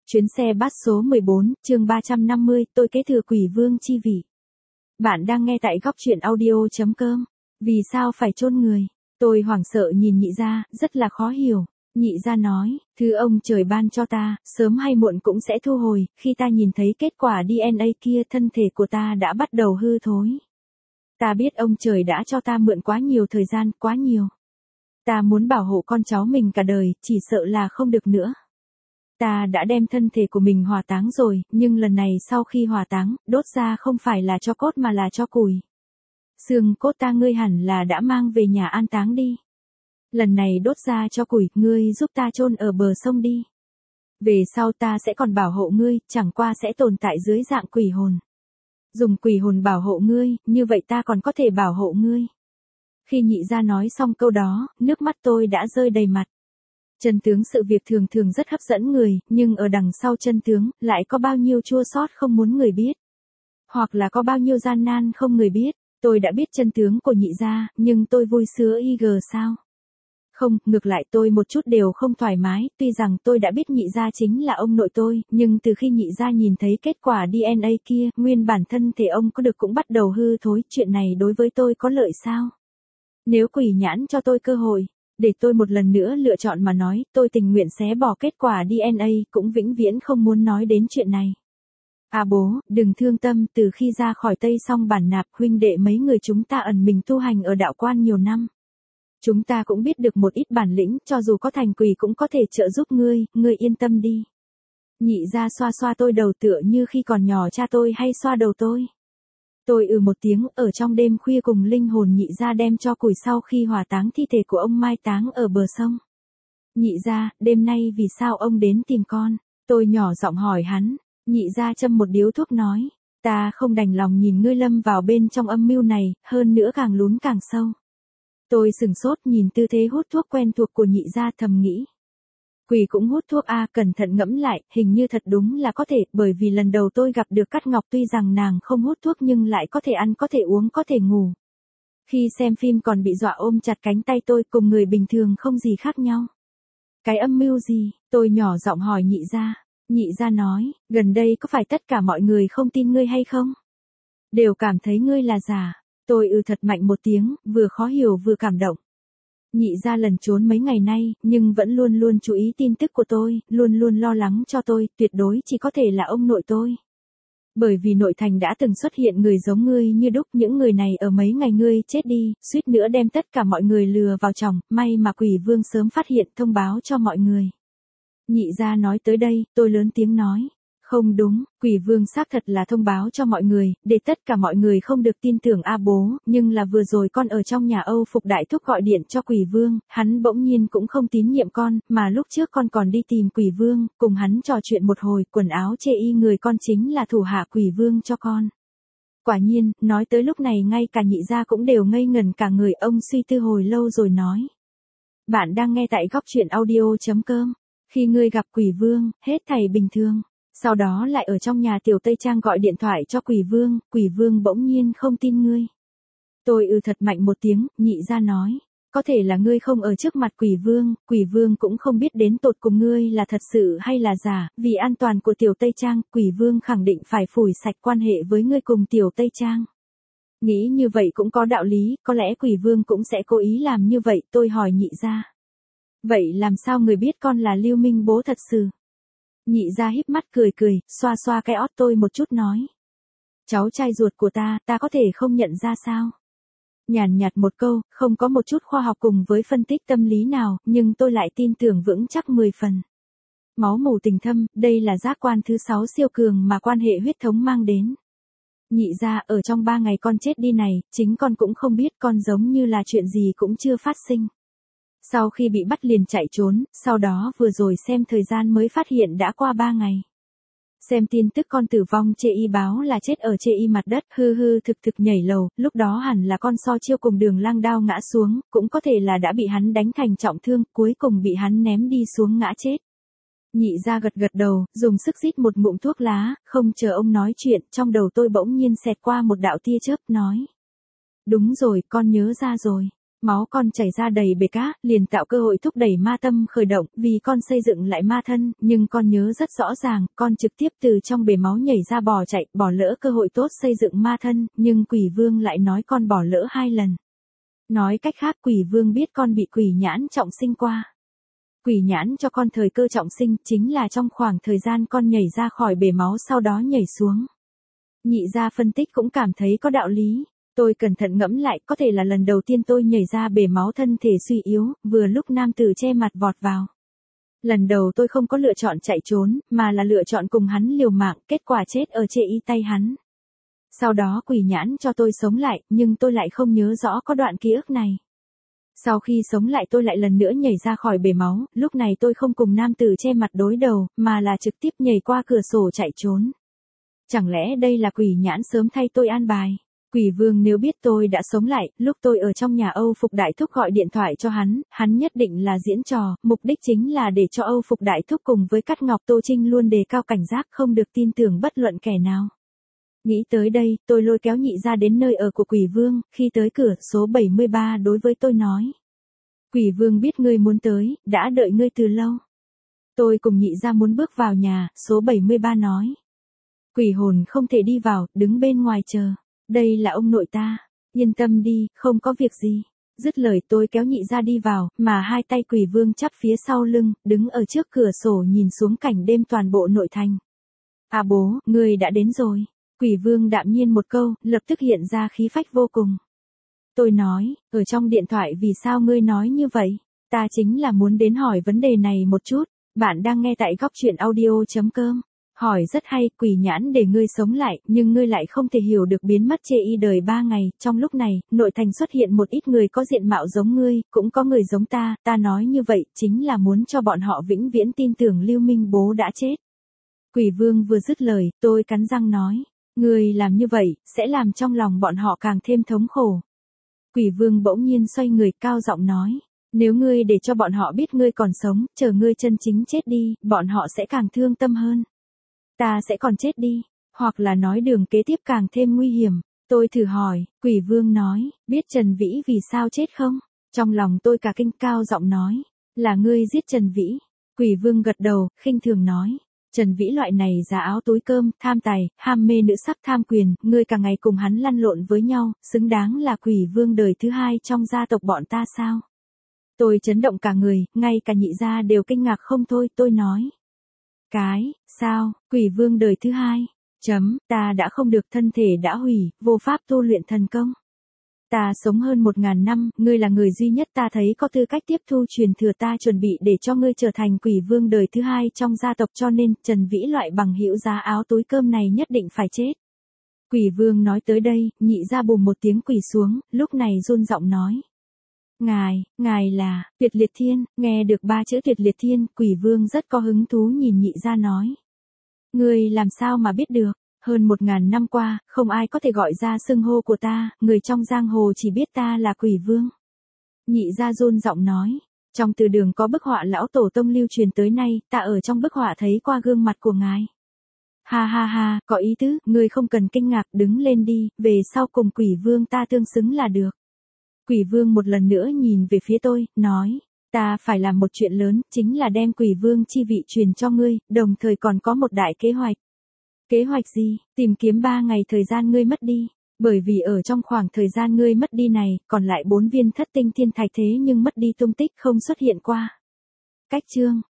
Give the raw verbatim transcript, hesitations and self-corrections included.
Chuyến xe bus số mười bốn, chương ba trăm năm mươi, tôi kế thừa quỷ vương chi vị. Bạn đang nghe tại góc truyện audio chấm com. Vì sao phải chôn người? Tôi hoảng sợ nhìn nhị gia, rất là khó hiểu. Nhị gia nói, thứ ông trời ban cho ta, sớm hay muộn cũng sẽ thu hồi, khi ta nhìn thấy kết quả đê en a kia thân thể của ta đã bắt đầu hư thối. Ta biết ông trời đã cho ta mượn quá nhiều thời gian, quá nhiều. Ta muốn bảo hộ con cháu mình cả đời, chỉ sợ là không được nữa. Ta đã đem thân thể của mình hỏa táng rồi, nhưng lần này sau khi hỏa táng, đốt ra không phải là cho cốt mà là cho củi. Xương cốt ta ngươi hẳn là đã mang về nhà an táng đi. Lần này đốt ra cho củi, ngươi giúp ta chôn ở bờ sông đi. Về sau ta sẽ còn bảo hộ ngươi, chẳng qua sẽ tồn tại dưới dạng quỷ hồn. Dùng quỷ hồn bảo hộ ngươi, như vậy ta còn có thể bảo hộ ngươi. Khi nhị gia nói xong câu đó, nước mắt tôi đã rơi đầy mặt. Chân tướng sự việc thường thường rất hấp dẫn người, nhưng ở đằng sau chân tướng, lại có bao nhiêu chua xót không muốn người biết. Hoặc là có bao nhiêu gian nan không người biết. Tôi đã biết chân tướng của nhị gia, nhưng tôi vui sướng y gờ sao? Không, ngược lại tôi một chút đều không thoải mái, tuy rằng tôi đã biết nhị gia chính là ông nội tôi, nhưng từ khi nhị gia nhìn thấy kết quả đê en a kia, nguyên bản thân thể ông có được cũng bắt đầu hư thối, chuyện này đối với tôi có lợi sao? Nếu quỷ nhãn cho tôi cơ hội, để tôi một lần nữa lựa chọn mà nói, tôi tình nguyện xé bỏ kết quả đê en a, cũng vĩnh viễn không muốn nói đến chuyện này. À bố, đừng thương tâm, từ khi ra khỏi Tây Song Bản Nạp, huynh đệ mấy người chúng ta ẩn mình tu hành ở đạo quan nhiều năm. Chúng ta cũng biết được một ít bản lĩnh, cho dù có thành quỷ cũng có thể trợ giúp ngươi, ngươi yên tâm đi. Nhị gia xoa xoa tôi đầu tựa như khi còn nhỏ cha tôi hay xoa đầu tôi. Tôi ừ một tiếng, ở trong đêm khuya cùng linh hồn nhị gia đem cho củi sau khi hỏa táng thi thể của ông mai táng ở bờ sông. Nhị gia, đêm nay vì sao ông đến tìm con? Tôi nhỏ giọng hỏi hắn. Nhị gia châm một điếu thuốc nói, ta không đành lòng nhìn ngươi lâm vào bên trong âm mưu này, hơn nữa càng lún càng sâu. Tôi sừng sốt nhìn tư thế hút thuốc quen thuộc của nhị gia thầm nghĩ. Quỷ cũng hút thuốc a, à, cẩn thận ngẫm lại, hình như thật đúng là có thể, bởi vì lần đầu tôi gặp được Cát Ngọc tuy rằng nàng không hút thuốc nhưng lại có thể ăn có thể uống có thể ngủ. Khi xem phim còn bị dọa ôm chặt cánh tay tôi cùng người bình thường không gì khác nhau. Cái âm mưu gì? Tôi nhỏ giọng hỏi nhị gia. Nhị gia nói, gần đây có phải tất cả mọi người không tin ngươi hay không? Đều cảm thấy ngươi là giả. Tôi ừ thật mạnh một tiếng, vừa khó hiểu vừa cảm động. Nhị gia lẩn trốn mấy ngày nay, nhưng vẫn luôn luôn chú ý tin tức của tôi, luôn luôn lo lắng cho tôi, tuyệt đối chỉ có thể là ông nội tôi. Bởi vì nội thành đã từng xuất hiện người giống ngươi như đúc, những người này ở mấy ngày ngươi chết đi, suýt nữa đem tất cả mọi người lừa vào chồng, may mà quỷ vương sớm phát hiện thông báo cho mọi người. Nhị gia nói tới đây, tôi lớn tiếng nói. Không đúng, quỷ vương xác thật là thông báo cho mọi người, để tất cả mọi người không được tin tưởng a bố, nhưng là vừa rồi con ở trong nhà Âu Phục Đại Thúc gọi điện cho quỷ vương, hắn bỗng nhiên cũng không tín nhiệm con, mà lúc trước con còn đi tìm quỷ vương, cùng hắn trò chuyện một hồi, quần áo chê y người con chính là thủ hạ quỷ vương cho con. Quả nhiên, nói tới lúc này ngay cả nhị gia cũng đều ngây ngẩn cả người, ông suy tư hồi lâu rồi nói. Bạn đang nghe tại góc truyện audio chấm com. Khi ngươi gặp quỷ vương, hết thảy bình thường. Sau đó lại ở trong nhà Tiểu Tây Trang gọi điện thoại cho quỷ vương, quỷ vương bỗng nhiên không tin ngươi. Tôi ừ thật mạnh một tiếng, nhị gia nói. Có thể là ngươi không ở trước mặt quỷ vương, quỷ vương cũng không biết đến tột cùng ngươi là thật sự hay là giả, vì an toàn của Tiểu Tây Trang, quỷ vương khẳng định phải phủi sạch quan hệ với ngươi cùng Tiểu Tây Trang. Nghĩ như vậy cũng có đạo lý, có lẽ quỷ vương cũng sẽ cố ý làm như vậy, tôi hỏi nhị gia. Vậy làm sao người biết con là Lưu Minh bố thật sự? Nhị gia híp mắt cười cười, xoa xoa cái ót tôi một chút nói. Cháu trai ruột của ta, ta có thể không nhận ra sao? Nhàn nhạt một câu, không có một chút khoa học cùng với phân tích tâm lý nào, nhưng tôi lại tin tưởng vững chắc mười phần. Máu mù tình thâm, đây là giác quan thứ sáu siêu cường mà quan hệ huyết thống mang đến. Nhị gia, ở trong ba ngày con chết đi này, chính con cũng không biết, con giống như là chuyện gì cũng chưa phát sinh. Sau khi bị bắt liền chạy trốn, sau đó vừa rồi xem thời gian mới phát hiện đã qua ba ngày. Xem tin tức con tử vong chê y báo là chết ở chê y mặt đất, hư hư thực thực nhảy lầu, lúc đó hẳn là con so chiêu cùng Đường Lang đao ngã xuống, cũng có thể là đã bị hắn đánh thành trọng thương, cuối cùng bị hắn ném đi xuống ngã chết. Nhị gia gật gật đầu, dùng sức rít một ngụm thuốc lá, không chờ ông nói chuyện, trong đầu tôi bỗng nhiên xẹt qua một đạo tia chớp nói. Đúng rồi, con nhớ ra rồi. Máu con chảy ra đầy bể cá, liền tạo cơ hội thúc đẩy ma tâm khởi động, vì con xây dựng lại ma thân, nhưng con nhớ rất rõ ràng, con trực tiếp từ trong bể máu nhảy ra bò chạy, bỏ lỡ cơ hội tốt xây dựng ma thân, nhưng quỷ vương lại nói con bỏ lỡ hai lần. Nói cách khác quỷ vương biết con bị quỷ nhãn trọng sinh qua. Quỷ nhãn cho con thời cơ trọng sinh, chính là trong khoảng thời gian con nhảy ra khỏi bể máu sau đó nhảy xuống. Nhị gia phân tích cũng cảm thấy có đạo lý. Tôi cẩn thận ngẫm lại, có thể là lần đầu tiên tôi nhảy ra bể máu thân thể suy yếu, vừa lúc nam tử che mặt vọt vào. Lần đầu tôi không có lựa chọn chạy trốn, mà là lựa chọn cùng hắn liều mạng, kết quả chết ở chê y tay hắn. Sau đó quỷ nhãn cho tôi sống lại, nhưng tôi lại không nhớ rõ có đoạn ký ức này. Sau khi sống lại tôi lại lần nữa nhảy ra khỏi bể máu, lúc này tôi không cùng nam tử che mặt đối đầu, mà là trực tiếp nhảy qua cửa sổ chạy trốn. Chẳng lẽ đây là quỷ nhãn sớm thay tôi an bài? Quỷ vương nếu biết tôi đã sống lại, lúc tôi ở trong nhà Âu Phục Đại Thúc gọi điện thoại cho hắn, hắn nhất định là diễn trò, mục đích chính là để cho Âu Phục Đại Thúc cùng với Cát Ngọc Tô Trinh luôn đề cao cảnh giác không được tin tưởng bất luận kẻ nào. Nghĩ tới đây, tôi lôi kéo nhị gia đến nơi ở của quỷ vương, khi tới cửa số bảy mươi ba đối với tôi nói. Quỷ vương biết ngươi muốn tới, đã đợi ngươi từ lâu. Tôi cùng nhị gia muốn bước vào nhà, số bảy mươi ba nói. Quỷ hồn không thể đi vào, đứng bên ngoài chờ. Đây là ông nội ta, yên tâm đi, không có việc gì. Dứt lời tôi kéo nhị gia đi vào, mà hai tay quỷ vương chắp phía sau lưng, đứng ở trước cửa sổ nhìn xuống cảnh đêm toàn bộ nội thành. À bố, ngươi đã đến rồi. Quỷ vương đạm nhiên một câu, lập tức hiện ra khí phách vô cùng. Tôi nói, ở trong điện thoại vì sao ngươi nói như vậy? Ta chính là muốn đến hỏi vấn đề này một chút. Bạn đang nghe tại góc truyện audio chấm com. Hỏi rất hay, quỷ nhãn để ngươi sống lại, nhưng ngươi lại không thể hiểu được biến mất chê y đời ba ngày. Trong lúc này, nội thành xuất hiện một ít người có diện mạo giống ngươi, cũng có người giống ta. Ta nói như vậy, chính là muốn cho bọn họ vĩnh viễn tin tưởng Lưu Minh bố đã chết. Quỷ vương vừa dứt lời, tôi cắn răng nói. Ngươi làm như vậy, sẽ làm trong lòng bọn họ càng thêm thống khổ. Quỷ vương bỗng nhiên xoay người cao giọng nói. Nếu ngươi để cho bọn họ biết ngươi còn sống, chờ ngươi chân chính chết đi, bọn họ sẽ càng thương tâm hơn. Ta sẽ còn chết đi, hoặc là nói đường kế tiếp càng thêm nguy hiểm. Tôi thử hỏi, quỷ vương nói, biết Trần Vĩ vì sao chết không? Trong lòng tôi cả kinh cao giọng nói, là ngươi giết Trần Vĩ. Quỷ vương gật đầu, khinh thường nói. Trần Vĩ loại này giá áo túi cơm, tham tài, ham mê nữ sắc tham quyền, ngươi cả ngày cùng hắn lăn lộn với nhau, xứng đáng là quỷ vương đời thứ hai trong gia tộc bọn ta sao? Tôi chấn động cả người, ngay cả nhị gia đều kinh ngạc không thôi, tôi nói. Cái, sao, quỷ vương đời thứ hai, chấm, ta đã không được thân thể đã hủy, vô pháp tu luyện thần công. Ta sống hơn một ngàn năm, ngươi là người duy nhất ta thấy có tư cách tiếp thu truyền thừa ta chuẩn bị để cho ngươi trở thành quỷ vương đời thứ hai trong gia tộc cho nên Trần Vĩ loại bằng hữu giá áo túi cơm này nhất định phải chết. Quỷ vương nói tới đây, nhị ra bùm một tiếng quỳ xuống, lúc này run giọng nói. Ngài, ngài là, Tuyệt Liệt Thiên, nghe được ba chữ Tuyệt Liệt Thiên, quỷ vương rất có hứng thú nhìn nhị ra nói. Ngươi làm sao mà biết được? Hơn một ngàn năm qua, không ai có thể gọi ra xưng hô của ta, người trong giang hồ chỉ biết ta là quỷ vương. Nhị gia run giọng nói, trong từ đường có bức họa lão tổ tông lưu truyền tới nay, ta ở trong bức họa thấy qua gương mặt của ngài. Ha ha ha, có ý tứ, ngươi không cần kinh ngạc, đứng lên đi, về sau cùng quỷ vương ta tương xứng là được. Quỷ vương một lần nữa nhìn về phía tôi, nói, ta phải làm một chuyện lớn, chính là đem quỷ vương chi vị truyền cho ngươi, đồng thời còn có một đại kế hoạch. Kế hoạch gì? Tìm kiếm ba ngày thời gian ngươi mất đi. Bởi vì ở trong khoảng thời gian ngươi mất đi này, còn lại bốn viên thất tinh thiên thạch thế nhưng mất đi tung tích không xuất hiện qua. Cách chương